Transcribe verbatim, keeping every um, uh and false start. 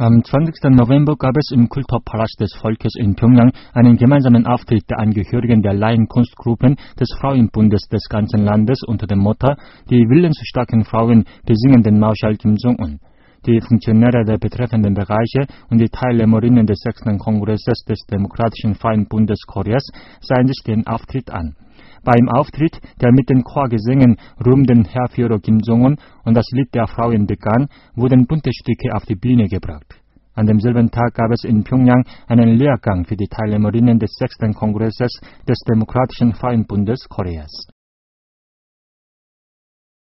Am zwanzigsten November gab es im Kulturpalast des Volkes in Pjöngjang einen gemeinsamen Auftritt der Angehörigen der Laienkunstgruppen des Frauenbundes des ganzen Landes unter dem Motto »Die willensstarken Frauen besingen den Marschall Kim Jong-un«. Die Funktionäre der betreffenden Bereiche und die Teilnehmerinnen des sechsten Kongresses des Demokratischen Frauenbundes Koreas sahen sich den Auftritt an. Beim Auftritt, der mit den Chorgesängen »Ruhm den Heerführer Kim Jong-un« und das Lied der Frauen begann, wurden bunte Stücke auf die Bühne gebracht. An demselben Tag gab es in Pjöngjang einen Lehrgang für die Teilnehmerinnen des sechsten Kongresses des Demokratischen Frauenbundes Koreas.